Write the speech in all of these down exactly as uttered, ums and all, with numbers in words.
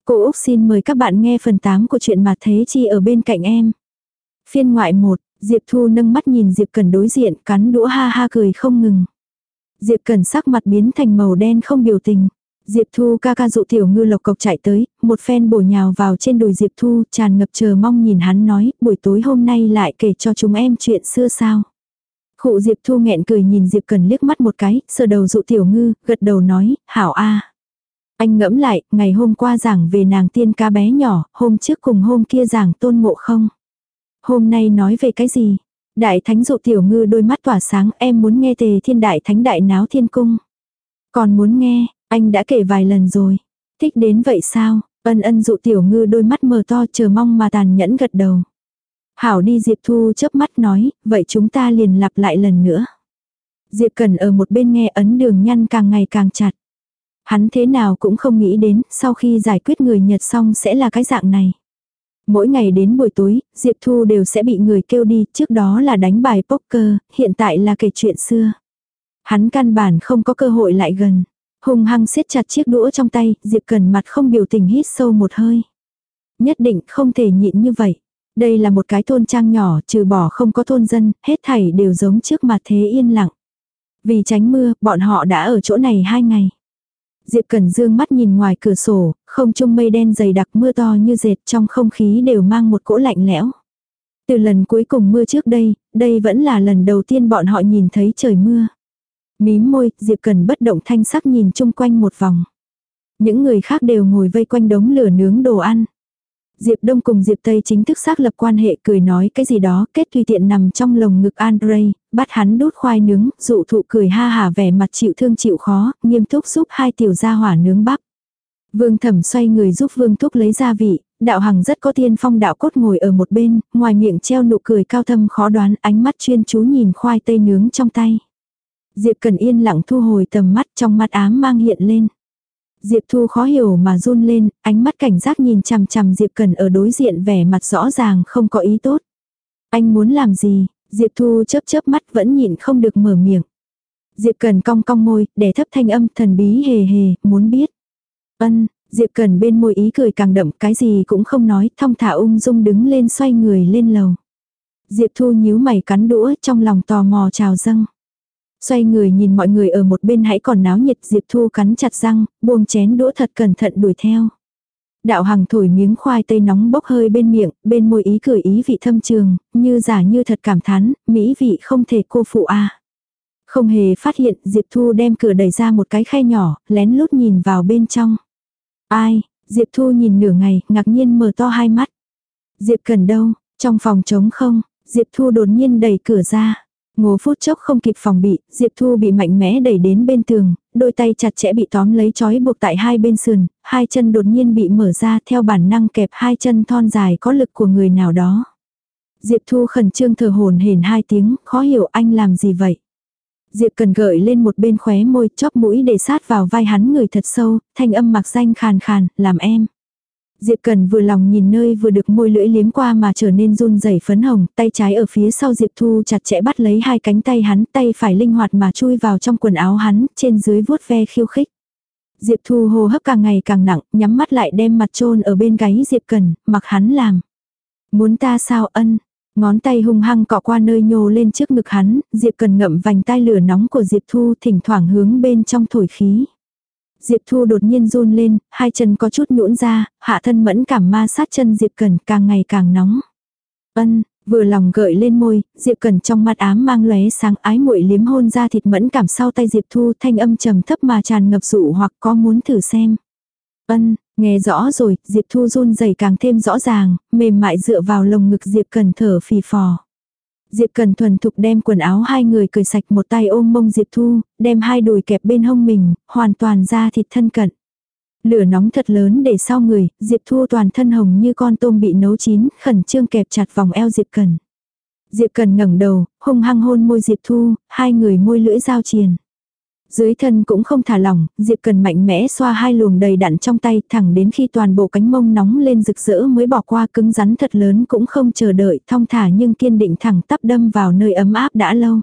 Cô Úc xin mời các bạn nghe phần tám của truyện Mà Thế Chi ở bên cạnh em. Phiên ngoại một, Diệp Thu nâng mắt nhìn Diệp Cẩn đối diện, cắn đũa ha ha cười không ngừng. Diệp Cẩn sắc mặt biến thành màu đen không biểu tình. Diệp Thu ca ca dụ Tiểu Ngư lộc cộc chạy tới, một phen bổ nhào vào trên đùi Diệp Thu, tràn ngập chờ mong nhìn hắn nói, buổi tối hôm nay lại kể cho chúng em chuyện xưa sao. Khụ Diệp Thu nghẹn cười nhìn Diệp Cẩn liếc mắt một cái, sờ đầu dụ Tiểu Ngư, gật đầu nói, hảo a. Anh ngẫm lại, ngày hôm qua giảng về nàng tiên ca bé nhỏ, hôm trước cùng hôm kia giảng Tôn Ngộ Không. Hôm nay nói về cái gì? Đại thánh dụ Tiểu Ngư đôi mắt tỏa sáng, em muốn nghe Tề Thiên Đại Thánh đại náo thiên cung. Còn muốn nghe, anh đã kể vài lần rồi. Thích đến vậy sao? Ân ân dụ Tiểu Ngư đôi mắt mờ to chờ mong mà tàn nhẫn gật đầu. Hảo đi Diệp Thu chớp mắt nói, vậy chúng ta liền lặp lại lần nữa. Diệp Cẩn ở một bên nghe ấn đường nhăn càng ngày càng chặt. Hắn thế nào cũng không nghĩ đến, sau khi giải quyết người Nhật xong sẽ là cái dạng này. Mỗi ngày đến buổi tối, Diệp Thu đều sẽ bị người kêu đi, trước đó là đánh bài poker, hiện tại là kể chuyện xưa. Hắn căn bản không có cơ hội lại gần. Hung hăng siết chặt chiếc đũa trong tay, Diệp Cẩn mặt không biểu tình hít sâu một hơi. Nhất định không thể nhịn như vậy. Đây là một cái thôn trang nhỏ, trừ bỏ không có thôn dân, hết thảy đều giống trước mặt thế yên lặng. Vì tránh mưa, bọn họ đã ở chỗ này hai ngày. Diệp Cẩn dương mắt nhìn ngoài cửa sổ, không trung mây đen dày đặc mưa to như dệt, trong không khí đều mang một cỗ lạnh lẽo. Từ lần cuối cùng mưa trước đây, đây vẫn là lần đầu tiên bọn họ nhìn thấy trời mưa. Mím môi, Diệp Cẩn bất động thanh sắc nhìn chung quanh một vòng. Những người khác đều ngồi vây quanh đống lửa nướng đồ ăn. Diệp Đông cùng Diệp Tây chính thức xác lập quan hệ, cười nói cái gì đó, kết tùy tiện nằm trong lồng ngực Andre, bắt hắn đút khoai nướng, dụ thụ cười ha hả vẻ mặt chịu thương chịu khó, nghiêm túc giúp hai tiểu gia hỏa nướng bắp. Vương Thẩm xoay người giúp Vương Thúc lấy gia vị, Đạo Hằng rất có tiên phong đạo cốt ngồi ở một bên, ngoài miệng treo nụ cười cao thâm khó đoán, ánh mắt chuyên chú nhìn khoai tây nướng trong tay. Diệp Cẩn yên lặng thu hồi tầm mắt, trong mắt ám mang hiện lên. Diệp Thu khó hiểu mà run lên, ánh mắt cảnh giác nhìn chằm chằm Diệp Cẩn ở đối diện vẻ mặt rõ ràng không có ý tốt. Anh muốn làm gì? Diệp Thu chớp chớp mắt vẫn nhịn không được mở miệng. Diệp Cẩn cong cong môi, để thấp thanh âm thần bí hề hề, muốn biết. Ân, Diệp Cẩn bên môi ý cười càng đậm, cái gì cũng không nói, thong thả ung dung đứng lên xoay người lên lầu. Diệp Thu nhíu mày cắn đũa, trong lòng tò mò trào dâng. Xoay người nhìn mọi người ở một bên hãy còn náo nhiệt, Diệp Thu cắn chặt răng, buông chén đũa thật cẩn thận đuổi theo. Đạo Hằng thổi miếng khoai tây nóng bốc hơi bên miệng, bên môi ý cười ý vị thâm trường, như giả như thật cảm thán, mỹ vị không thể cô phụ a. Không hề phát hiện, Diệp Thu đem cửa đẩy ra một cái khe nhỏ, lén lút nhìn vào bên trong. Ai? Diệp Thu nhìn nửa ngày, ngạc nhiên mở to hai mắt. Diệp Cẩn đâu? Trong phòng trống không? Diệp Thu đột nhiên đẩy cửa ra. Ngô phút chốc không kịp phòng bị, Diệp Thu bị mạnh mẽ đẩy đến bên tường, đôi tay chặt chẽ bị tóm lấy trói buộc tại hai bên sườn, hai chân đột nhiên bị mở ra theo bản năng kẹp hai chân thon dài có lực của người nào đó. Diệp Thu khẩn trương thở hổn hển hai tiếng, khó hiểu anh làm gì vậy. Diệp Cần gợi lên một bên khóe môi, chóp mũi để sát vào vai hắn người thật sâu, thanh âm mặc danh khàn khàn, làm em. Diệp Cần vừa lòng nhìn nơi vừa được môi lưỡi liếm qua mà trở nên run rẩy phấn hồng, tay trái ở phía sau Diệp Thu chặt chẽ bắt lấy hai cánh tay hắn, tay phải linh hoạt mà chui vào trong quần áo hắn, trên dưới vuốt ve khiêu khích. Diệp Thu hô hấp càng ngày càng nặng, nhắm mắt lại đem mặt chôn ở bên gáy Diệp Cần, mặc hắn làm. Muốn ta sao ân? Ngón tay hung hăng cọ qua nơi nhô lên trước ngực hắn, Diệp Cần ngậm vành tai lửa nóng của Diệp Thu thỉnh thoảng hướng bên trong thổi khí. Diệp Thu đột nhiên run lên, hai chân có chút nhũn ra, hạ thân mẫn cảm ma sát chân Diệp Cần càng ngày càng nóng. Ân, vừa lòng gợi lên môi, Diệp Cần trong mắt ám mang lóe sáng ái muội liếm hôn ra thịt mẫn cảm sau tay Diệp Thu thanh âm trầm thấp mà tràn ngập dụ hoặc có muốn thử xem. Ân, nghe rõ rồi, Diệp Thu run rẩy càng thêm rõ ràng, mềm mại dựa vào lồng ngực Diệp Cần thở phì phò. Diệp Cần thuần thục đem quần áo hai người cởi sạch, một tay ôm mông Diệp Thu, đem hai đùi kẹp bên hông mình, hoàn toàn ra thịt thân cận. Lửa nóng thật lớn để sau người, Diệp Thu toàn thân hồng như con tôm bị nấu chín, khẩn trương kẹp chặt vòng eo Diệp Cần. Diệp Cần ngẩng đầu, hung hăng hôn môi Diệp Thu, hai người môi lưỡi giao triền. Dưới thân cũng không thả lỏng, Diệp Cần mạnh mẽ xoa hai luồng đầy đặn trong tay thẳng đến khi toàn bộ cánh mông nóng lên rực rỡ mới bỏ qua, cứng rắn thật lớn cũng không chờ đợi, thong thả nhưng kiên định thẳng tắp đâm vào nơi ấm áp đã lâu.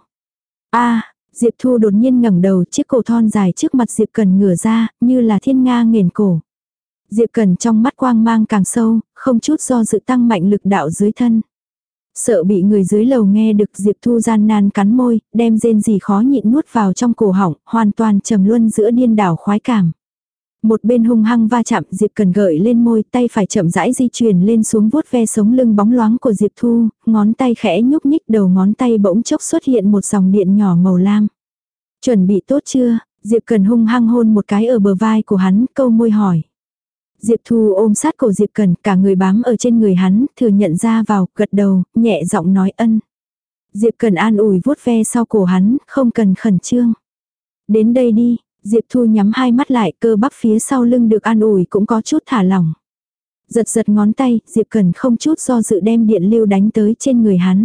A, Diệp Thu đột nhiên ngẩng đầu, chiếc cổ thon dài trước mặt Diệp Cần ngửa ra, như là thiên nga nghển cổ. Diệp Cẩn trong mắt quang mang càng sâu, không chút do dự tăng mạnh lực đạo dưới thân. Sợ bị người dưới lầu nghe được, Diệp Thu gian nan cắn môi, đem rên rỉ khó nhịn nuốt vào trong cổ họng, hoàn toàn trầm luân giữa điên đảo khoái cảm. Một bên hung hăng va chạm, Diệp Cần gợi lên môi, tay phải chậm rãi di chuyển lên xuống vuốt ve sống lưng bóng loáng của Diệp Thu, ngón tay khẽ nhúc nhích, đầu ngón tay bỗng chốc xuất hiện một dòng điện nhỏ màu lam. Chuẩn bị tốt chưa? Diệp Cần hung hăng hôn một cái ở bờ vai của hắn, câu môi hỏi. Diệp Thu ôm sát cổ Diệp Cần, cả người bám ở trên người hắn, thừa nhận ra vào, gật đầu, nhẹ giọng nói ân. Diệp Cần an ủi vuốt ve sau cổ hắn, không cần khẩn trương. Đến đây đi, Diệp Thu nhắm hai mắt lại, cơ bắp phía sau lưng được an ủi cũng có chút thả lỏng. Giật giật ngón tay, Diệp Cần không chút do dự đem điện lưu đánh tới trên người hắn.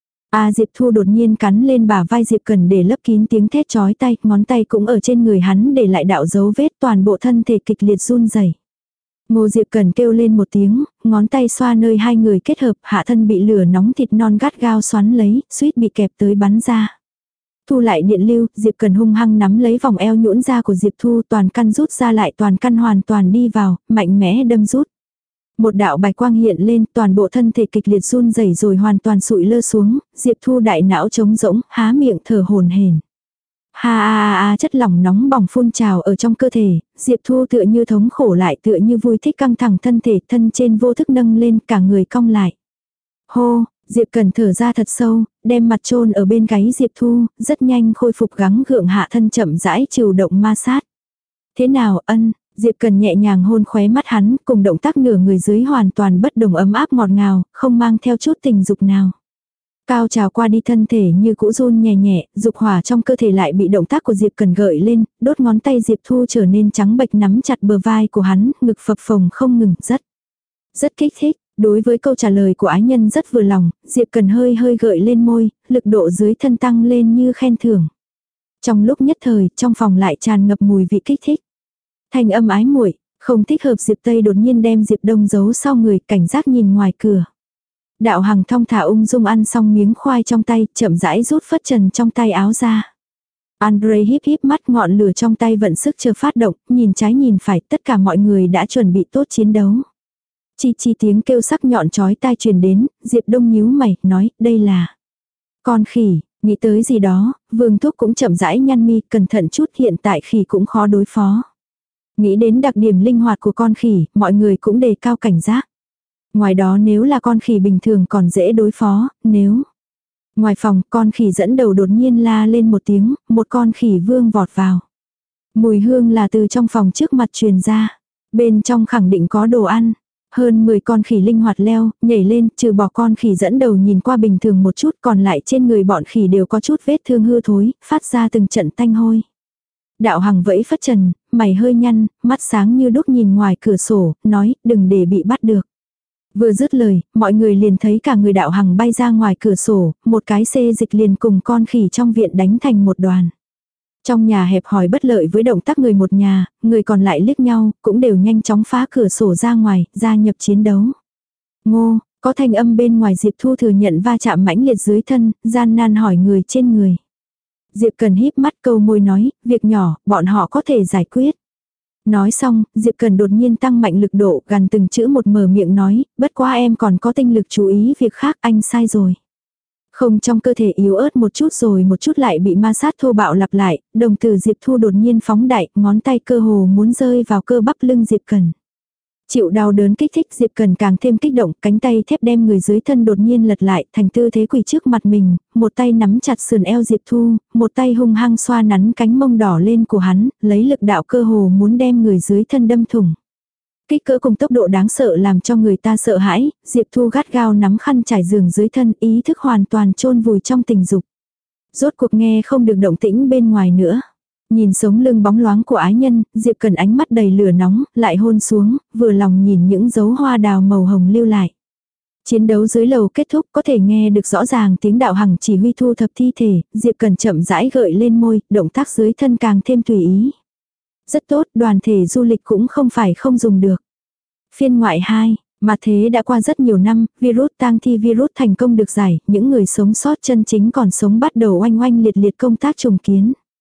À Diệp Thu đột nhiên cắn lên bả vai Diệp Cần để lấp kín tiếng thét chói tai, ngón tay cũng ở trên người hắn để lại đạo dấu vết, toàn bộ thân thể kịch liệt run rẩy. Ngô Diệp Cần kêu lên một tiếng, ngón tay xoa nơi hai người kết hợp, hạ thân bị lửa nóng thịt non gắt gao xoắn lấy, suýt bị kẹp tới bắn ra. Thu lại điện lưu, Diệp Cần hung hăng nắm lấy vòng eo nhũn ra của Diệp Thu, toàn căn rút ra lại, toàn căn hoàn toàn đi vào, mạnh mẽ đâm rút. Một đạo bạch quang hiện lên, toàn bộ thân thể kịch liệt run rẩy rồi hoàn toàn sụi lơ xuống, Diệp Thu đại não trống rỗng, há miệng thở hổn hển. Ha a a a chất lỏng nóng bỏng phun trào ở trong cơ thể, Diệp Thu tựa như thống khổ lại tựa như vui thích căng thẳng thân thể, thân trên vô thức nâng lên, cả người cong lại. Hô, Diệp Cần thở ra thật sâu, đem mặt chôn ở bên gáy Diệp Thu, rất nhanh khôi phục gắng gượng hạ thân chậm rãi chịu động ma sát. Thế nào ân, Diệp Cần nhẹ nhàng hôn khóe mắt hắn, cùng động tác nửa người dưới hoàn toàn bất đồng ấm áp ngọt ngào, không mang theo chút tình dục nào. Cao trào qua đi thân thể như cũ run nhẹ nhẹ, dục hỏa trong cơ thể lại bị động tác của Diệp Cần gợi lên, đốt ngón tay Diệp Thu trở nên trắng bệch nắm chặt bờ vai của hắn, ngực phập phồng không ngừng, rất, rất kích thích. Đối với câu trả lời của ái nhân rất vừa lòng, Diệp Cần hơi hơi gợi lên môi, lực độ dưới thân tăng lên như khen thưởng. Trong lúc nhất thời, trong phòng lại tràn ngập mùi vị kích thích. Thanh âm ái muội, không thích hợp Diệp Tây đột nhiên đem Diệp Đông giấu sau người, cảnh giác nhìn ngoài cửa. Đạo Hằng thong thả ung dung ăn xong miếng khoai trong tay, chậm rãi rút phất trần trong tay áo ra. Andre híp híp mắt, ngọn lửa trong tay vận sức chờ phát động, nhìn trái nhìn phải, tất cả mọi người đã chuẩn bị tốt chiến đấu. Chi chi tiếng kêu sắc nhọn chói tai truyền đến, Diệp Đông nhíu mày, nói, đây là con khỉ, nghĩ tới gì đó, Vương Thúc cũng chậm rãi nhăn mi, cẩn thận chút, hiện tại khỉ cũng khó đối phó. Nghĩ đến đặc điểm linh hoạt của con khỉ, mọi người cũng đề cao cảnh giác. Ngoài đó nếu là con khỉ bình thường còn dễ đối phó, nếu... Ngoài phòng, con khỉ dẫn đầu đột nhiên la lên một tiếng, một con khỉ vương vọt vào. Mùi hương là từ trong phòng trước mặt truyền ra. Bên trong khẳng định có đồ ăn. Hơn mười con khỉ linh hoạt leo, nhảy lên, trừ bỏ con khỉ dẫn đầu nhìn qua bình thường một chút, còn lại trên người bọn khỉ đều có chút vết thương hư thối, phát ra từng trận tanh hôi. Đạo Hằng vẫy phất trần, mày hơi nhăn, mắt sáng như đúc nhìn ngoài cửa sổ, nói, đừng để bị bắt được. Vừa dứt lời, mọi người liền thấy cả người Đạo Hằng bay ra ngoài cửa sổ, một cái xê dịch liền cùng con khỉ trong viện đánh thành một đoàn. Trong nhà hẹp hòi bất lợi với động tác người một nhà, người còn lại liếc nhau, cũng đều nhanh chóng phá cửa sổ ra ngoài, gia nhập chiến đấu. Ngô, có thanh âm bên ngoài, Diệp Thu thừa nhận va chạm mãnh liệt dưới thân, gian nan hỏi người trên người. Diệp Cần híp mắt câu môi nói, việc nhỏ, bọn họ có thể giải quyết. Nói xong, Diệp Cần đột nhiên tăng mạnh lực độ, gần từng chữ một mở miệng nói, bất quá em còn có tinh lực chú ý việc khác, anh sai rồi. Không, trong cơ thể yếu ớt một chút rồi một chút lại bị ma sát thô bạo lặp lại, đồng tử Diệp Thu đột nhiên phóng đại, ngón tay cơ hồ muốn rơi vào cơ bắp lưng Diệp Cần. Chịu đau đớn kích thích, Diệp Cần càng thêm kích động, cánh tay thép đem người dưới thân đột nhiên lật lại, thành tư thế quỳ trước mặt mình, một tay nắm chặt sườn eo Diệp Thu, một tay hung hăng xoa nắn cánh mông đỏ lên của hắn, lấy lực đạo cơ hồ muốn đem người dưới thân đâm thủng. Kích cỡ cùng tốc độ đáng sợ làm cho người ta sợ hãi, Diệp Thu gắt gao nắm khăn trải giường dưới thân, ý thức hoàn toàn chôn vùi trong tình dục. Rốt cuộc nghe không được động tĩnh bên ngoài nữa. Nhìn sống lưng bóng loáng của ái nhân, Diệp Cần ánh mắt đầy lửa nóng, lại hôn xuống, vừa lòng nhìn những dấu hoa đào màu hồng lưu lại. Chiến đấu dưới lầu kết thúc, có thể nghe được rõ ràng tiếng Đạo Hằng chỉ huy thu thập thi thể, Diệp Cần chậm rãi gợi lên môi, động tác dưới thân càng thêm tùy ý. Rất tốt, đoàn thể du lịch cũng không phải không dùng được. Phiên ngoại hai, mà thế đã qua rất nhiều năm, virus tang thi virus thành công được giải, những người sống sót chân chính còn sống bắt đầu oanh oanh liệt liệt công tác trùng kiến.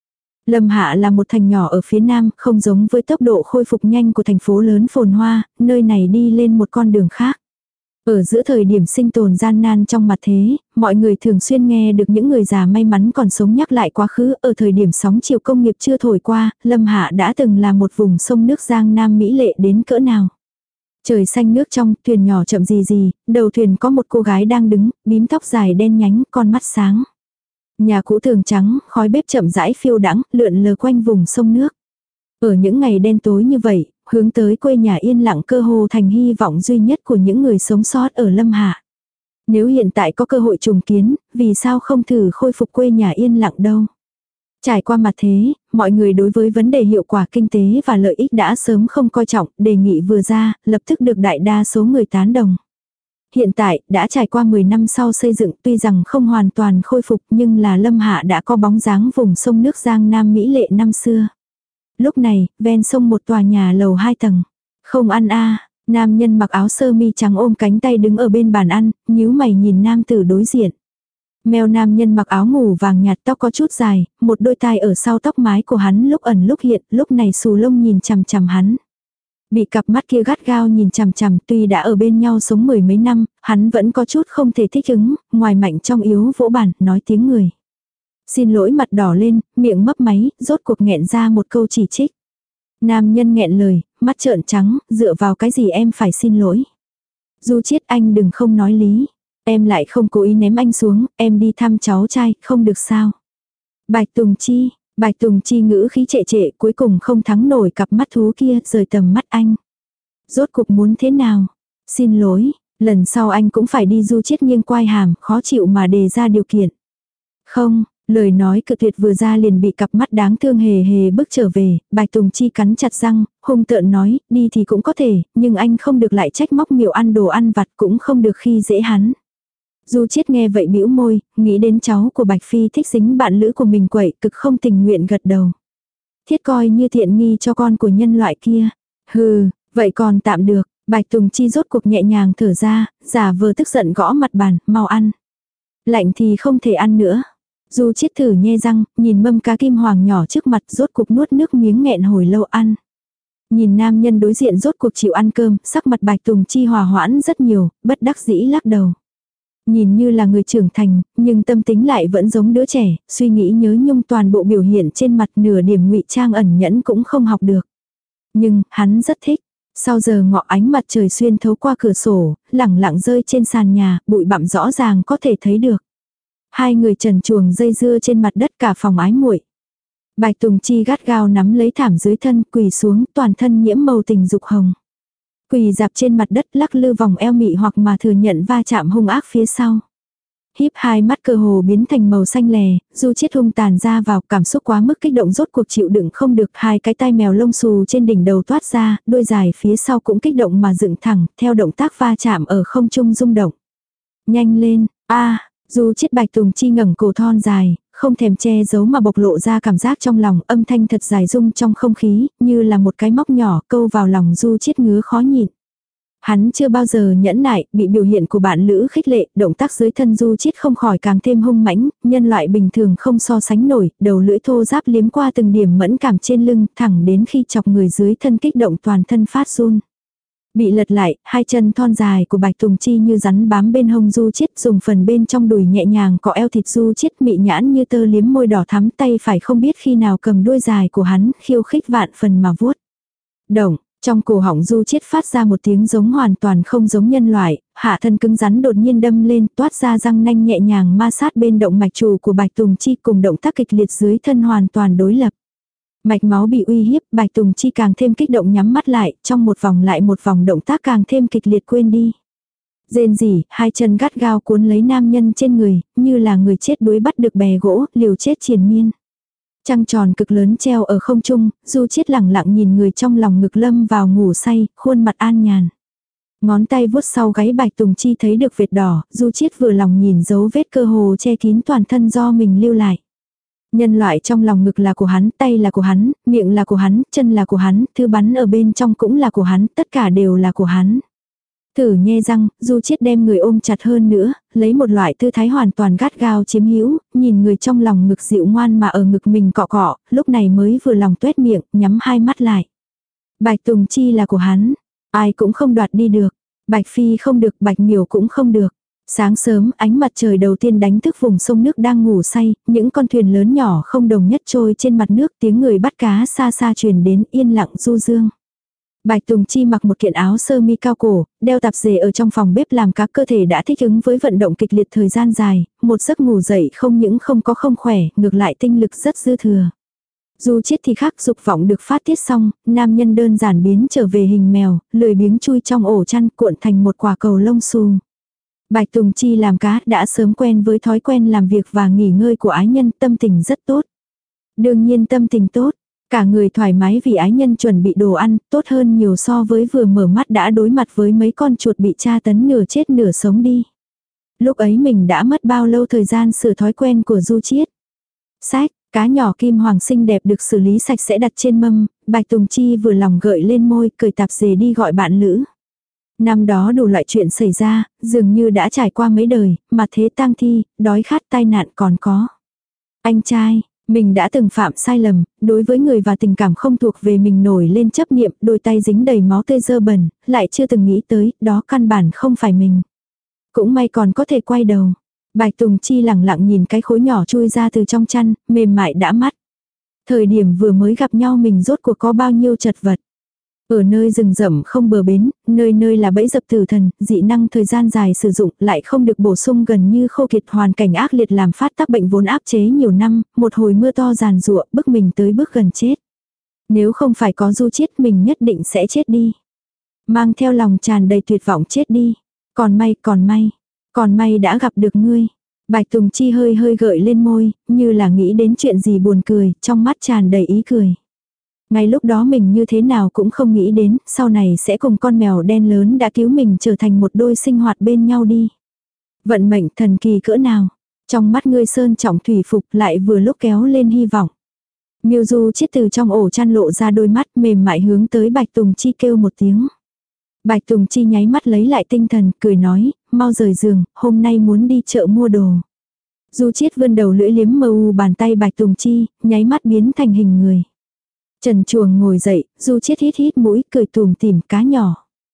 Lâm Hạ là một thành nhỏ ở phía nam, không giống với tốc độ khôi phục nhanh của thành phố lớn phồn hoa, nơi này đi lên một con đường khác. Ở giữa thời điểm sinh tồn gian nan trong mặt thế, mọi người thường xuyên nghe được những người già may mắn còn sống nhắc lại quá khứ. Ở thời điểm sóng chiều công nghiệp chưa thổi qua, Lâm Hạ đã từng là một vùng sông nước Giang Nam mỹ lệ đến cỡ nào. Trời xanh nước trong, thuyền nhỏ chậm gì gì, đầu thuyền có một cô gái đang đứng, bím tóc dài đen nhánh, con mắt sáng. Nhà cũ tường trắng, khói bếp chậm rãi phiêu đãng, lượn lờ quanh vùng sông nước. Ở những ngày đen tối như vậy, hướng tới quê nhà yên lặng cơ hồ thành hy vọng duy nhất của những người sống sót ở Lâm Hạ. Nếu hiện tại có cơ hội trùng kiến, vì sao không thử khôi phục quê nhà yên lặng đâu. Trải qua mặt thế, mọi người đối với vấn đề hiệu quả kinh tế và lợi ích đã sớm không coi trọng, đề nghị vừa ra, lập tức được đại đa số người tán đồng. Hiện tại, đã trải qua mười năm sau xây dựng, tuy rằng không hoàn toàn khôi phục nhưng là Lâm Hạ đã có bóng dáng vùng sông nước Giang Nam mỹ lệ năm xưa. Lúc này, ven sông một tòa nhà lầu hai tầng. Không ăn a, nam nhân mặc áo sơ mi trắng ôm cánh tay đứng ở bên bàn ăn, nhíu mày nhìn nam tử đối diện. Mèo nam nhân mặc áo ngủ vàng nhạt, tóc có chút dài, một đôi tai ở sau tóc mái của hắn lúc ẩn lúc hiện, lúc này xù lông nhìn chằm chằm hắn. Bị cặp mắt kia gắt gao nhìn chằm chằm, tuy đã ở bên nhau sống mười mấy năm, hắn vẫn có chút không thể thích ứng, ngoài mạnh trong yếu vỗ bàn, nói tiếng người. Xin lỗi, mặt đỏ lên, miệng mấp máy, rốt cuộc nghẹn ra một câu chỉ trích. Nam nhân nghẹn lời, mắt trợn trắng, dựa vào cái gì em phải xin lỗi. Du Chiết, anh đừng không nói lý. Em lại không cố ý ném anh xuống, em đi thăm cháu trai, không được sao. Bạch Tùng Chi, Bạch Tùng Chi ngữ khí trệ trệ, cuối cùng không thắng nổi cặp mắt thú kia, rời tầm mắt anh. Rốt cuộc muốn thế nào? Xin lỗi, lần sau anh cũng phải đi. Du Chiết nghiêng quai hàm, khó chịu mà đề ra điều kiện. Không, lời nói cự tuyệt vừa ra liền bị cặp mắt đáng thương hề hề bước trở về. Bạch Tùng Chi cắn chặt răng, hung tợn nói, đi thì cũng có thể, nhưng anh không được lại trách móc miểu ăn đồ ăn vặt, cũng không được khi dễ hắn. Du Chiết nghe vậy bĩu môi, nghĩ đến cháu của Bạch Phi thích dính bạn lữ của mình quậy, cực không tình nguyện gật đầu. Thiết coi như thiện nghi cho con của nhân loại kia. Hừ, vậy còn tạm được. Bạch Tùng Chi rốt cuộc nhẹ nhàng thở ra, giả vờ tức giận gõ mặt bàn, mau ăn. Lạnh thì không thể ăn nữa. Du Chiết thử nhe răng, nhìn mâm cá kim hoàng nhỏ trước mặt, rốt cuộc nuốt nước miếng nghẹn hồi lâu ăn. Nhìn nam nhân đối diện rốt cuộc chịu ăn cơm, sắc mặt Bạch Tùng Chi hòa hoãn rất nhiều, bất đắc dĩ lắc đầu. Nhìn như là người trưởng thành, nhưng tâm tính lại vẫn giống đứa trẻ, suy nghĩ nhớ nhung toàn bộ biểu hiện trên mặt, nửa điểm ngụy trang ẩn nhẫn cũng không học được. Nhưng, hắn rất thích. Sau giờ ngọ ánh mặt trời xuyên thấu qua cửa sổ, lẳng lặng rơi trên sàn nhà, bụi bặm rõ ràng có thể thấy được. Hai người trần truồng dây dưa trên mặt đất, cả phòng ái muội. Bạch Tùng Chi gắt gao nắm lấy thảm dưới thân, quỳ xuống, toàn thân nhiễm màu tình dục hồng. Quỳ dạp trên mặt đất, lắc lư vòng eo mị hoặc mà thừa nhận va chạm hung ác phía sau. Híp hai mắt cơ hồ biến thành màu xanh lè, Du Chiết hung tàn ra vào, cảm xúc quá mức kích động rốt cuộc chịu đựng không được, hai cái tai mèo lông xù trên đỉnh đầu toát ra, đuôi dài phía sau cũng kích động mà dựng thẳng, theo động tác va chạm ở không trung rung động. Nhanh lên, a, Du Chiết. Bạch Tùng Chi ngẩng cổ thon dài, không thèm che giấu mà bộc lộ ra cảm giác trong lòng, âm thanh thật dài rung trong không khí, như là một cái móc nhỏ câu vào lòng Du Chiết ngứa khó nhịn. Hắn chưa bao giờ nhẫn nại, bị biểu hiện của bạn lữ khích lệ, động tác dưới thân Du Chiết không khỏi càng thêm hung mãnh, nhân loại bình thường không so sánh nổi, đầu lưỡi thô ráp liếm qua từng điểm mẫn cảm trên lưng, thẳng đến khi chọc người dưới thân kích động toàn thân phát run. Bị lật lại, hai chân thon dài của Bạch Tùng Chi như rắn bám bên hông Du Chiết, dùng phần bên trong đùi nhẹ nhàng cọ eo thịt Du Chiết, mị nhãn như tơ liếm môi đỏ thắm, tay phải không biết khi nào cầm đuôi dài của hắn, khiêu khích vạn phần mà vuốt. Động, trong cổ họng Du Chiết phát ra một tiếng giống hoàn toàn không giống nhân loại, hạ thân cứng rắn đột nhiên đâm lên, toát ra răng nanh nhẹ nhàng ma sát bên động mạch chủ của Bạch Tùng Chi, cùng động tác kịch liệt dưới thân hoàn toàn đối lập. Mạch máu bị uy hiếp, Bạch Tùng Chi càng thêm kích động nhắm mắt lại, trong một vòng lại một vòng động tác càng thêm kịch liệt quên đi. Rên rỉ, hai chân gắt gao cuốn lấy nam nhân trên người, như là người chết đuối bắt được bè gỗ, liều chết triền miên. Trăng tròn cực lớn treo ở không trung, Du Chiết lẳng lặng nhìn người trong lòng ngực lâm vào ngủ say, khuôn mặt an nhàn. Ngón tay vuốt sau gáy Bạch Tùng Chi thấy được vệt đỏ, Du Chiết vừa lòng nhìn dấu vết cơ hồ che kín toàn thân do mình lưu lại. Nhân loại trong lòng ngực là của hắn, tay là của hắn, miệng là của hắn, chân là của hắn, thứ bắn ở bên trong cũng là của hắn, tất cả đều là của hắn. Thử nhe răng, Du Chiết đem người ôm chặt hơn nữa, lấy một loại tư thái hoàn toàn gắt gao chiếm hữu, nhìn người trong lòng ngực dịu ngoan mà ở ngực mình cọ cọ, lúc này mới vừa lòng tuét miệng, nhắm hai mắt lại. Bạch Tùng Chi là của hắn, ai cũng không đoạt đi được. Bạch Phi không được, Bạch Miểu cũng không được. Sáng sớm, ánh mặt trời đầu tiên đánh thức vùng sông nước đang ngủ say, những con thuyền lớn nhỏ không đồng nhất trôi trên mặt nước, tiếng người bắt cá xa xa truyền đến, yên lặng du dương. Bạch Tùng Chi mặc một kiện áo sơ mi cao cổ, đeo tạp dề ở trong phòng bếp làm cá, cơ thể đã thích ứng với vận động kịch liệt thời gian dài, một giấc ngủ dậy không những không có không khỏe, ngược lại tinh lực rất dư thừa. Du Chiết thì khác, dục vọng được phát tiết xong, nam nhân đơn giản biến trở về hình mèo, lười biếng chui trong ổ chăn cuộn thành một quả cầu lông xù. Bạch Tùng Chi làm cá đã sớm quen với thói quen làm việc và nghỉ ngơi của ái nhân, tâm tình rất tốt. Đương nhiên tâm tình tốt, cả người thoải mái vì ái nhân chuẩn bị đồ ăn, tốt hơn nhiều so với vừa mở mắt đã đối mặt với mấy con chuột bị tra tấn nửa chết nửa sống đi. Lúc ấy mình đã mất bao lâu thời gian sửa thói quen của Du Chiết. Sách, cá nhỏ kim hoàng xinh đẹp được xử lý sạch sẽ đặt trên mâm, Bạch Tùng Chi vừa lòng gợi lên môi, cởi tạp dề đi gọi bạn lữ. Năm đó đủ loại chuyện xảy ra, dường như đã trải qua mấy đời, mà thế tang thi, đói khát tai nạn còn có. Anh trai, mình đã từng phạm sai lầm, đối với người và tình cảm không thuộc về mình nổi lên chấp niệm, đôi tay dính đầy máu tươi dơ bẩn, lại chưa từng nghĩ tới, đó căn bản không phải mình. Cũng may còn có thể quay đầu. Bạch Tùng Chi lẳng lặng nhìn cái khối nhỏ chui ra từ trong chăn, mềm mại đã mắt. Thời điểm vừa mới gặp nhau mình rốt cuộc có bao nhiêu chật vật. Ở nơi rừng rậm không bờ bến, nơi nơi là bẫy dập tử thần, dị năng thời gian dài sử dụng lại không được bổ sung, gần như khô kiệt, hoàn cảnh ác liệt làm phát tác bệnh vốn áp chế nhiều năm, một hồi mưa to giàn giụa bức mình tới bước gần chết. Nếu không phải có Du Chiết mình nhất định sẽ chết đi. Mang theo lòng tràn đầy tuyệt vọng chết đi. Còn may, còn may, còn may đã gặp được ngươi. Bạch Tùng Chi hơi hơi gợi lên môi, như là nghĩ đến chuyện gì buồn cười, trong mắt tràn đầy ý cười. Ngay lúc đó mình như thế nào cũng không nghĩ đến, sau này sẽ cùng con mèo đen lớn đã cứu mình trở thành một đôi sinh hoạt bên nhau đi. Vận mệnh thần kỳ cỡ nào. Trong mắt ngươi sơn trọng thủy phục lại vừa lúc kéo lên hy vọng. Miêu Du Chiết từ trong ổ chăn lộ ra đôi mắt mềm mại hướng tới Bạch Tùng Chi kêu một tiếng. Bạch Tùng Chi nháy mắt lấy lại tinh thần, cười nói, mau rời giường, hôm nay muốn đi chợ mua đồ. Du Chiết vươn đầu lưỡi liếm mờ u bàn tay Bạch Tùng Chi, nháy mắt biến thành hình người. Trần Chuồng ngồi dậy, Du Chiết hít hít mũi, cười tùm tìm, cá nhỏ.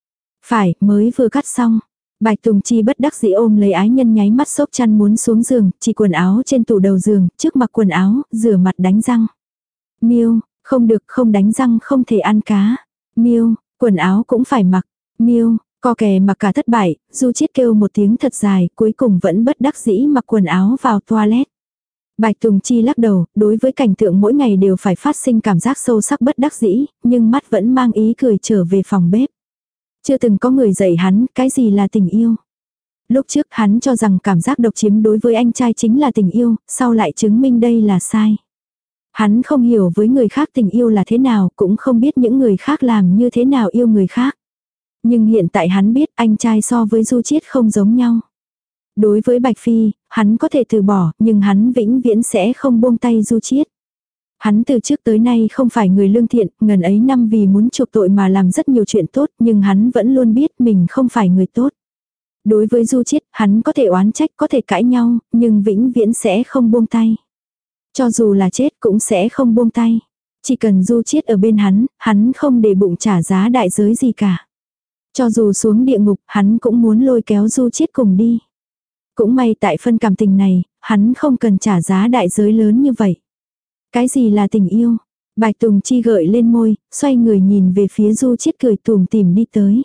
Phải, mới vừa cắt xong. Bạch Tùng Chi bất đắc dĩ ôm lấy ái nhân, nháy mắt xốc chăn muốn xuống giường, chỉ quần áo trên tủ đầu giường, trước mặc quần áo, rửa mặt đánh răng. Miêu, không được, không đánh răng không thể ăn cá. Miêu, quần áo cũng phải mặc. Miêu, co kè mặc cả thất bại, Du Chiết kêu một tiếng thật dài, cuối cùng vẫn bất đắc dĩ mặc quần áo vào toilet. Bạch Tùng Chi lắc đầu, đối với cảnh tượng mỗi ngày đều phải phát sinh cảm giác sâu sắc bất đắc dĩ, nhưng mắt vẫn mang ý cười trở về phòng bếp. Chưa từng có người dạy hắn cái gì là tình yêu. Lúc trước hắn cho rằng cảm giác độc chiếm đối với anh trai chính là tình yêu, sau lại chứng minh đây là sai. Hắn không hiểu với người khác tình yêu là thế nào, cũng không biết những người khác làm như thế nào yêu người khác. Nhưng hiện tại hắn biết anh trai so với Du Chiết không giống nhau. Đối với Bạch Phi, hắn có thể từ bỏ, nhưng hắn vĩnh viễn sẽ không buông tay Du Chiết. Hắn từ trước tới nay không phải người lương thiện, ngần ấy năm vì muốn chuộc tội mà làm rất nhiều chuyện tốt, nhưng hắn vẫn luôn biết mình không phải người tốt. Đối với Du Chiết, hắn có thể oán trách, có thể cãi nhau, nhưng vĩnh viễn sẽ không buông tay. Cho dù là chết cũng sẽ không buông tay. Chỉ cần Du Chiết ở bên hắn, hắn không để bụng trả giá đại giới gì cả. Cho dù xuống địa ngục, hắn cũng muốn lôi kéo Du Chiết cùng đi. Cũng may tại phân cảm tình này, hắn không cần trả giá đại giới lớn như vậy. Cái gì là tình yêu? Bạch Tùng Chi gợi lên môi, xoay người nhìn về phía Du Chiết cười tủm tỉm đi tới.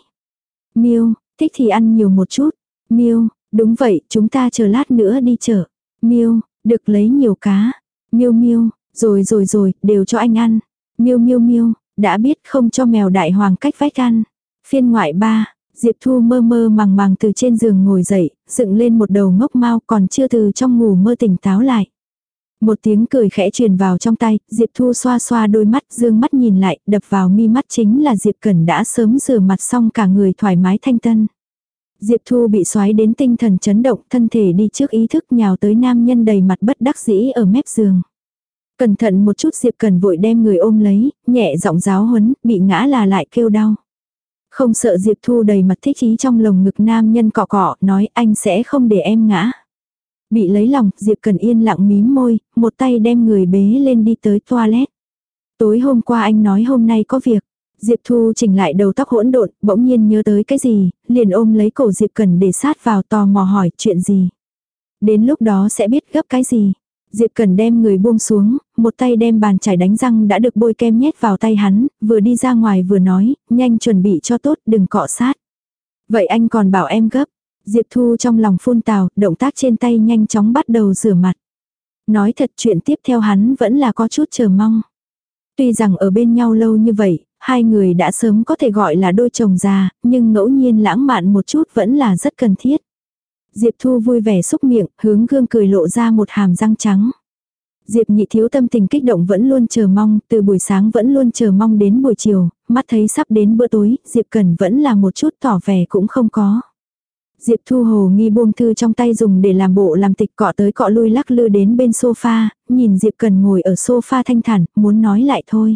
Miêu, thích thì ăn nhiều một chút. Miêu, đúng vậy, chúng ta chờ lát nữa đi chợ. Miêu, được lấy nhiều cá. Miêu miêu, rồi rồi rồi, đều cho anh ăn. Miêu miêu miêu, đã biết không cho mèo đại hoàng cách vách ăn. Phiên ngoại ba, Diệp Thu mơ mơ màng màng từ trên giường ngồi dậy, dựng lên một đầu ngốc mau còn chưa từ trong ngủ mơ tỉnh táo lại. Một tiếng cười khẽ truyền vào trong tay, Diệp Thu xoa xoa đôi mắt, dương mắt nhìn lại, đập vào mi mắt chính là Diệp Cẩn đã sớm rửa mặt xong cả người thoải mái thanh tân. Diệp Thu bị xoáy đến tinh thần chấn động, thân thể đi trước ý thức nhào tới nam nhân đầy mặt bất đắc dĩ ở mép giường. Cẩn thận một chút Diệp Cẩn vội đem người ôm lấy, nhẹ giọng giáo huấn, bị ngã là lại kêu đau. Không sợ Diệp Thu đầy mặt thích ý trong lồng ngực nam nhân cọ cọ, nói anh sẽ không để em ngã. Bị lấy lòng, Diệp Cần yên lặng mím môi, một tay đem người bế lên đi tới toilet. Tối hôm qua anh nói hôm nay có việc. Diệp Thu chỉnh lại đầu tóc hỗn độn, bỗng nhiên nhớ tới cái gì, liền ôm lấy cổ Diệp Cần để sát vào, tò mò hỏi chuyện gì. Đến lúc đó sẽ biết gấp cái gì. Diệp Cần đem người buông xuống, một tay đem bàn chải đánh răng đã được bôi kem nhét vào tay hắn, vừa đi ra ngoài vừa nói, nhanh chuẩn bị cho tốt, đừng cọ sát. Vậy anh còn bảo em gấp. Diệp Thu trong lòng phun tào, động tác trên tay nhanh chóng bắt đầu rửa mặt. Nói thật, chuyện tiếp theo hắn vẫn là có chút chờ mong. Tuy rằng ở bên nhau lâu như vậy, hai người đã sớm có thể gọi là đôi chồng già, nhưng ngẫu nhiên lãng mạn một chút vẫn là rất cần thiết. Diệp Thu vui vẻ xúc miệng, hướng gương cười lộ ra một hàm răng trắng. Diệp Nhị Thiếu tâm tình kích động vẫn luôn chờ mong, từ buổi sáng vẫn luôn chờ mong đến buổi chiều, mắt thấy sắp đến bữa tối, Diệp Cần vẫn là một chút tỏ vẻ cũng không có. Diệp Thu hồ nghi buông thư trong tay dùng để làm bộ làm tịch, cọ tới cọ lui lắc lư đến bên sofa, nhìn Diệp Cần ngồi ở sofa thanh thản, muốn nói lại thôi.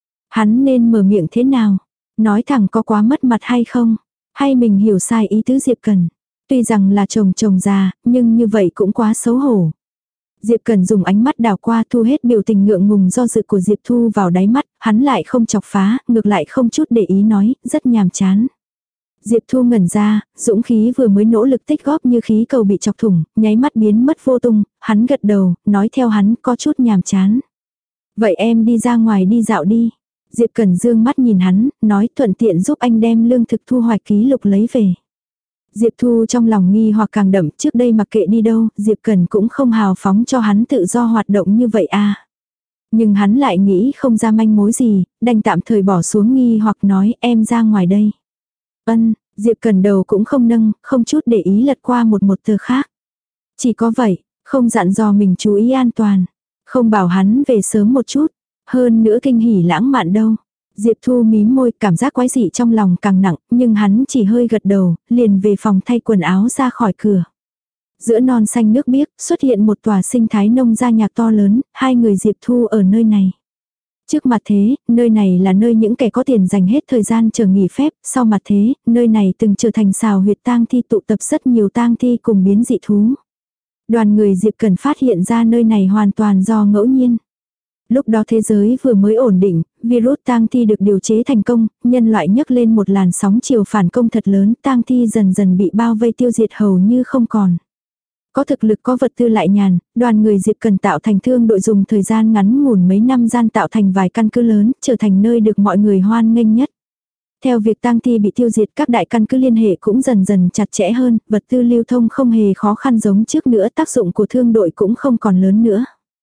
Hắn nên mở miệng thế nào? Nói thẳng có quá mất mặt hay không? Hay mình hiểu sai ý tứ Diệp Cần? Tuy rằng là chồng chồng già, nhưng như vậy cũng quá xấu hổ. Diệp Cần dùng ánh mắt đào qua, thu hết biểu tình ngượng ngùng do dự của Diệp Thu vào đáy mắt, hắn lại không chọc phá, ngược lại không chút để ý nói, rất nhàm chán. Diệp Thu ngẩn ra, dũng khí vừa mới nỗ lực tích góp như khí cầu bị chọc thủng, nháy mắt biến mất vô tung, hắn gật đầu, nói theo hắn có chút nhàm chán. Vậy em đi ra ngoài đi dạo đi. Diệp Cần dương mắt nhìn hắn, nói thuận tiện giúp anh đem lương thực thu hoạch ký lục lấy về. Diệp Thu trong lòng nghi hoặc càng đậm, trước đây mặc kệ đi đâu, Diệp Cần cũng không hào phóng cho hắn tự do hoạt động như vậy à. Nhưng hắn lại nghĩ không ra manh mối gì, đành tạm thời bỏ xuống nghi hoặc nói em ra ngoài đây. Ân, Diệp Cần đầu cũng không nâng, không chút để ý lật qua một một tờ khác. Chỉ có vậy, không dặn dò mình chú ý an toàn, không bảo hắn về sớm một chút, hơn nữa kinh hỉ lãng mạn đâu. Diệp Thu mím môi, cảm giác quái dị trong lòng càng nặng, nhưng hắn chỉ hơi gật đầu, liền về phòng thay quần áo ra khỏi cửa. Giữa non xanh nước biếc, xuất hiện một tòa sinh thái nông gia nhạc to lớn, hai người Diệp Thu ở nơi này. Trước mặt thế, nơi này là nơi những kẻ có tiền dành hết thời gian chờ nghỉ phép, sau mặt thế, nơi này từng trở thành xào huyệt tang thi tụ tập rất nhiều tang thi cùng biến dị thú. Đoàn người Diệp Cần phát hiện ra nơi này hoàn toàn do ngẫu nhiên. Lúc đó thế giới vừa mới ổn định, virus tang thi được điều chế thành công, nhân loại nhấc lên một làn sóng chiều phản công thật lớn, tang thi dần dần bị bao vây tiêu diệt hầu như không còn. Có thực lực có vật tư lại nhàn, đoàn người Diệp Cần tạo thành thương đội dùng thời gian ngắn ngủn mấy năm gian tạo thành vài căn cứ lớn, trở thành nơi được mọi người hoan nghênh nhất. Theo việc tang thi bị tiêu diệt, các đại căn cứ liên hệ cũng dần dần chặt chẽ hơn, vật tư lưu thông không hề khó khăn giống trước nữa, tác dụng của thương đội cũng không còn lớn nữa.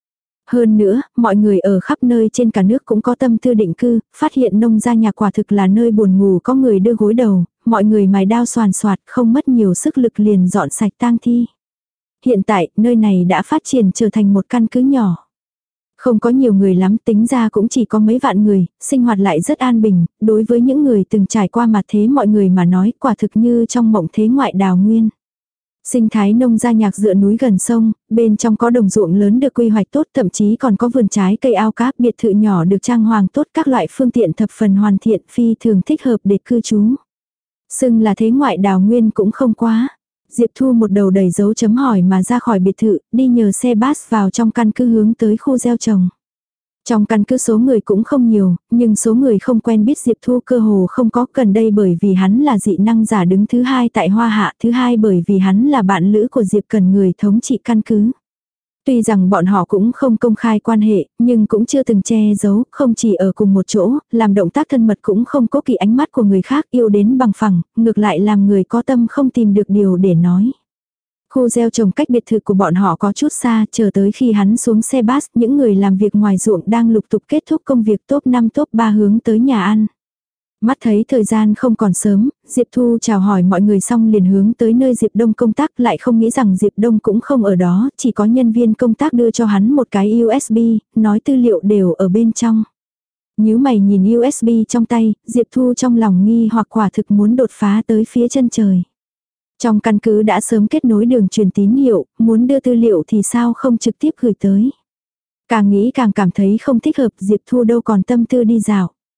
Hơn nữa, mọi người ở khắp nơi trên cả nước cũng có tâm tư định cư, phát hiện nông gia nhà quả thực là nơi buồn ngủ có người đưa gối đầu, mọi người mài đao soàn soạt không mất nhiều sức lực liền dọn sạch tang thi. Hiện tại, nơi này đã phát triển trở thành một căn cứ nhỏ. Không có nhiều người lắm, tính ra cũng chỉ có mấy vạn người, sinh hoạt lại rất an bình, đối với những người từng trải qua mặt thế mọi người mà nói quả thực như trong mộng thế ngoại đào nguyên. Sinh thái nông gia nhạc dựa núi gần sông, bên trong có đồng ruộng lớn được quy hoạch tốt, thậm chí còn có vườn trái cây ao cá, biệt thự nhỏ được trang hoàng tốt, các loại phương tiện thập phần hoàn thiện, phi thường thích hợp để cư trú. Xưng là thế ngoại đào nguyên cũng không quá. Diệp Thu một đầu đầy dấu chấm hỏi mà ra khỏi biệt thự, đi nhờ xe bus vào trong căn cứ hướng tới khu gieo trồng. Trong căn cứ số người cũng không nhiều, nhưng số người không quen biết Diệp Thu cơ hồ không có, gần đây bởi vì hắn là dị năng giả đứng thứ hai tại Hoa Hạ, thứ hai bởi vì hắn là bạn lữ của Diệp Cần người thống trị căn cứ. Tuy rằng bọn họ cũng không công khai quan hệ, nhưng cũng chưa từng che giấu, không chỉ ở cùng một chỗ, làm động tác thân mật cũng không cố kỵ ánh mắt của người khác, yêu đến bằng phẳng, ngược lại làm người có tâm không tìm được điều để nói. Khu gieo trồng cách biệt thự của bọn họ có chút xa, chờ tới khi hắn xuống xe bus, những người làm việc ngoài ruộng đang lục tục kết thúc công việc top năm top ba hướng tới nhà ăn. Mắt thấy thời gian không còn sớm, Diệp Thu chào hỏi mọi người xong liền hướng tới nơi Diệp Đông công tác, lại không nghĩ rằng Diệp Đông cũng không ở đó, chỉ có nhân viên công tác đưa cho hắn một cái u ét bê, nói tư liệu đều ở bên trong. Nhíu mày nhìn u ét bê trong tay, Diệp Thu trong lòng nghi hoặc quả thực muốn đột phá tới phía chân trời. Trong căn cứ đã sớm kết nối đường truyền tín hiệu, muốn đưa tư liệu thì sao không trực tiếp gửi tới. Càng nghĩ càng cảm thấy không thích hợp, Diệp Thu đâu còn tâm tư đi dạo.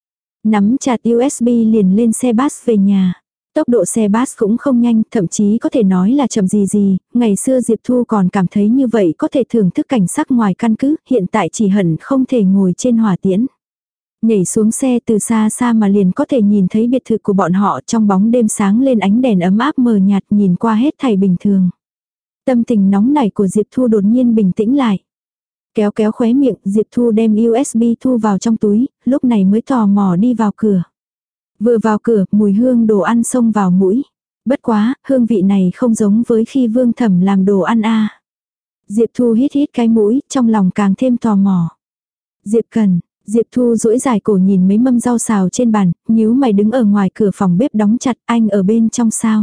Nắm chặt u ét bê liền lên xe bus về nhà. Tốc độ xe bus cũng không nhanh, thậm chí có thể nói là chậm gì gì, ngày xưa Diệp Thu còn cảm thấy như vậy có thể thưởng thức cảnh sắc ngoài căn cứ, hiện tại chỉ hận không thể ngồi trên hỏa tiễn. Nhảy xuống xe từ xa xa mà liền có thể nhìn thấy biệt thự của bọn họ trong bóng đêm sáng lên ánh đèn ấm áp mờ nhạt nhìn qua hết thảy bình thường. Tâm tình nóng nảy của Diệp Thu đột nhiên bình tĩnh lại. Kéo kéo khóe miệng, Diệp Thu đem u ét bê thu vào trong túi, lúc này mới tò mò đi vào cửa. Vừa vào cửa, mùi hương đồ ăn xông vào mũi. Bất quá, hương vị này không giống với khi Vương Thẩm làm đồ ăn a. À. Diệp Thu hít hít cái mũi, trong lòng càng thêm tò mò. Diệp Cần, Diệp Thu duỗi dài cổ nhìn mấy mâm rau xào trên bàn, nhíu mày đứng ở ngoài cửa phòng bếp đóng chặt, anh ở bên trong sao?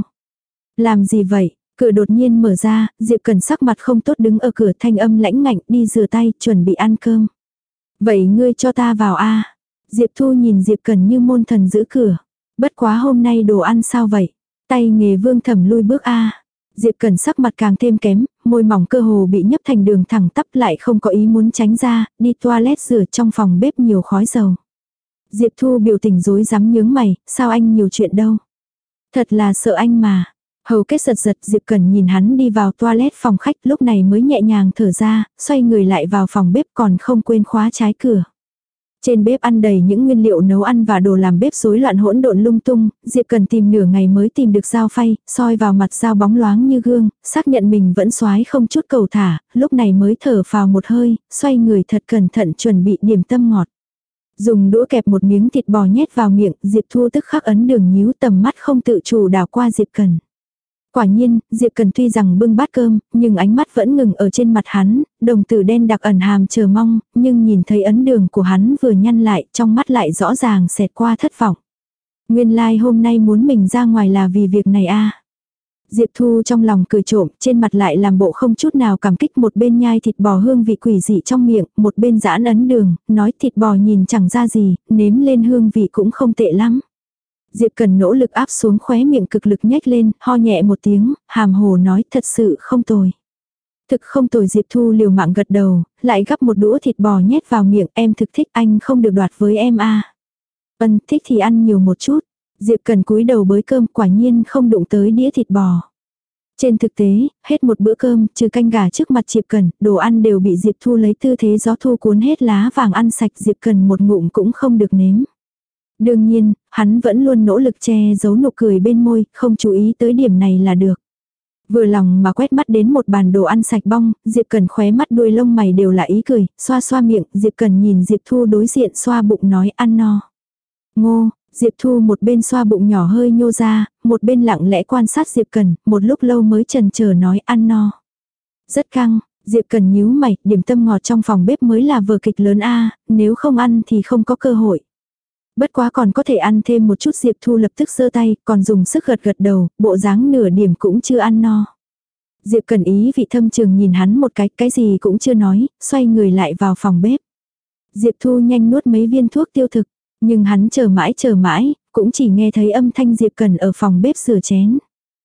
Làm gì vậy? Cửa đột nhiên mở ra, Diệp Cần sắc mặt không tốt đứng ở cửa, thanh âm lãnh ngạnh, đi rửa tay, chuẩn bị ăn cơm. Vậy ngươi cho ta vào a. À? Diệp Thu nhìn Diệp Cần như môn thần giữ cửa. Bất quá hôm nay đồ ăn sao vậy? Tay nghề Vương Thẩm lui bước a. À? Diệp Cần sắc mặt càng thêm kém, môi mỏng cơ hồ bị nhấp thành đường thẳng tắp lại không có ý muốn tránh ra, đi toilet rửa trong phòng bếp nhiều khói dầu. Diệp Thu biểu tình rối rắm nhướng mày, sao anh nhiều chuyện đâu? Thật là sợ anh mà. Hầu kết giật giật, Diệp Cần nhìn hắn đi vào toilet phòng khách, lúc này mới nhẹ nhàng thở ra, xoay người lại vào phòng bếp còn không quên khóa trái cửa. Trên bếp ăn đầy những nguyên liệu nấu ăn và đồ làm bếp rối loạn hỗn độn lung tung, Diệp Cần tìm nửa ngày mới tìm được dao phay, soi vào mặt dao bóng loáng như gương, xác nhận mình vẫn xoái không chút cầu thả, lúc này mới thở phào một hơi, xoay người thật cẩn thận chuẩn bị điểm tâm ngọt. Dùng đũa kẹp một miếng thịt bò nhét vào miệng, Diệp Thu tức khắc ấn đường nhíu, tầm mắt không tự chủ đảo qua Diệp Cần. Quả nhiên, Diệp Cần tuy rằng bưng bát cơm, nhưng ánh mắt vẫn ngừng ở trên mặt hắn, đồng tử đen đặc ẩn hàm chờ mong, nhưng nhìn thấy ấn đường của hắn vừa nhăn lại, trong mắt lại rõ ràng xẹt qua thất vọng. Nguyên lai like hôm nay muốn mình ra ngoài là vì việc này a. À. Diệp Thu trong lòng cười trộm, trên mặt lại làm bộ không chút nào cảm kích, một bên nhai thịt bò hương vị quỷ dị trong miệng, một bên giãn ấn đường, nói thịt bò nhìn chẳng ra gì, nếm lên hương vị cũng không tệ lắm. Diệp Cần nỗ lực áp xuống khóe miệng cực lực nhếch lên, ho nhẹ một tiếng, hàm hồ nói thật sự không tồi. Thực không tồi. Diệp Thu liều mạng gật đầu, lại gắp một đũa thịt bò nhét vào miệng, em thực thích, anh không được đoạt với em a. À. Ân, thích thì ăn nhiều một chút. Diệp Cần cúi đầu bới cơm, quả nhiên không đụng tới đĩa thịt bò. Trên thực tế, hết một bữa cơm, trừ canh gà trước mặt Diệp Cần, đồ ăn đều bị Diệp Thu lấy tư thế gió thu cuốn hết lá vàng ăn sạch, Diệp Cần một ngụm cũng không được nếm. Đương nhiên, hắn vẫn luôn nỗ lực che giấu nụ cười bên môi, không chú ý tới điểm này là được. Vừa lòng mà quét mắt đến một bàn đồ ăn sạch bong, Diệp Cần khóe mắt đuôi lông mày đều là ý cười, xoa xoa miệng, Diệp Cần nhìn Diệp Thu đối diện xoa bụng nói ăn no. Ngô, Diệp Thu một bên xoa bụng nhỏ hơi nhô ra, một bên lặng lẽ quan sát Diệp Cần, một lúc lâu mới chần chờ nói ăn no. Rất căng, Diệp Cần nhíu mày, điểm tâm ngọt trong phòng bếp mới là vở kịch lớn a, nếu không ăn thì không có cơ hội. Bất quá còn có thể ăn thêm một chút. Diệp Thu lập tức giơ tay, còn dùng sức gật gật đầu, bộ dáng nửa điểm cũng chưa ăn no. Diệp Cần ý vị thâm trường nhìn hắn một cái, cái gì cũng chưa nói, xoay người lại vào phòng bếp. Diệp Thu nhanh nuốt mấy viên thuốc tiêu thực, nhưng hắn chờ mãi chờ mãi, cũng chỉ nghe thấy âm thanh Diệp Cần ở phòng bếp rửa chén.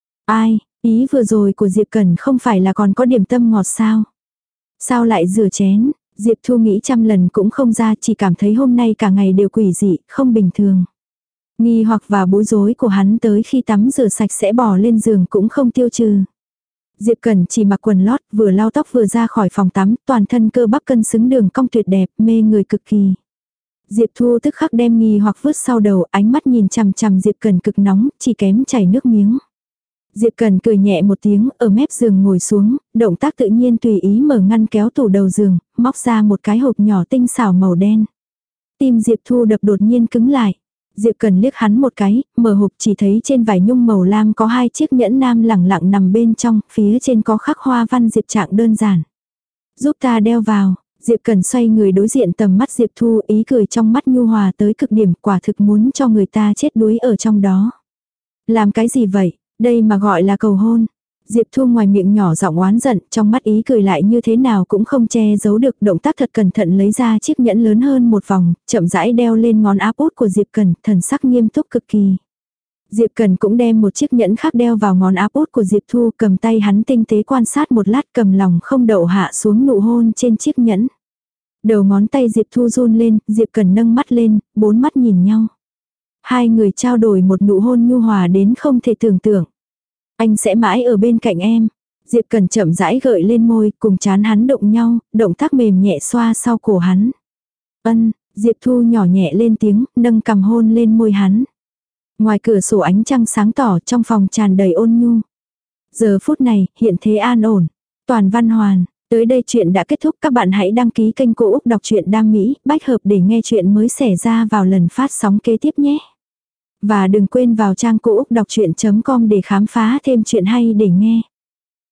Ai, ý vừa rồi của Diệp Cần không phải là còn có điểm tâm ngọt sao? Sao lại rửa chén? Diệp Thu nghĩ trăm lần cũng không ra, chỉ cảm thấy hôm nay cả ngày đều quỷ dị, không bình thường. Nghi hoặc và bối rối của hắn tới khi tắm rửa sạch sẽ bỏ lên giường cũng không tiêu trừ. Diệp Cần chỉ mặc quần lót, vừa lau tóc vừa ra khỏi phòng tắm, toàn thân cơ bắp cân xứng đường cong tuyệt đẹp, mê người cực kỳ. Diệp Thu tức khắc đem nghi hoặc vứt sau đầu, ánh mắt nhìn chằm chằm Diệp Cần cực nóng, chỉ kém chảy nước miếng. Diệp Cần cười nhẹ một tiếng, ở mép giường ngồi xuống, động tác tự nhiên tùy ý mở ngăn kéo tủ đầu giường, móc ra một cái hộp nhỏ tinh xảo màu đen. Tim Diệp Thu đập đột nhiên cứng lại. Diệp Cần liếc hắn một cái, mở hộp chỉ thấy trên vải nhung màu lam có hai chiếc nhẫn nam lẳng lặng nằm bên trong, phía trên có khắc hoa văn Diệp Trạng đơn giản. Giúp ta đeo vào. Diệp Cần xoay người đối diện tầm mắt Diệp Thu, ý cười trong mắt nhu hòa tới cực điểm, quả thực muốn cho người ta chết đuối ở trong đó. Làm cái gì vậy? Đây mà gọi là cầu hôn. Diệp Thu ngoài miệng nhỏ giọng oán giận, trong mắt ý cười lại như thế nào cũng không che giấu được, động tác thật cẩn thận lấy ra chiếc nhẫn lớn hơn một vòng, chậm rãi đeo lên ngón áp út của Diệp Cần, thần sắc nghiêm túc cực kỳ. Diệp Cần cũng đem một chiếc nhẫn khác đeo vào ngón áp út của Diệp Thu, cầm tay hắn tinh tế quan sát một lát, cầm lòng không đậu hạ xuống nụ hôn trên chiếc nhẫn. Đầu ngón tay Diệp Thu run lên, Diệp Cần nâng mắt lên, bốn mắt nhìn nhau. Hai người trao đổi một nụ hôn nhu hòa đến không thể tưởng tượng. Anh sẽ mãi ở bên cạnh em. Diệp Cần chậm rãi gợi lên môi, cùng chán hắn động nhau, động tác mềm nhẹ xoa sau cổ hắn. Ân, Diệp Thu nhỏ nhẹ lên tiếng, nâng cằm hôn lên môi hắn. Ngoài cửa sổ ánh trăng sáng tỏ, trong phòng tràn đầy ôn nhu. Giờ phút này, hiện thế an ổn. Toàn văn hoàn, tới đây chuyện đã kết thúc, các bạn hãy đăng ký kênh Cô Úc Đọc truyện Đam Mỹ, bách hợp để nghe chuyện mới xảy ra vào lần phát sóng kế tiếp nhé. Và đừng quên vào trang cô úc đọc chuyện chấm com để khám phá thêm chuyện hay để nghe.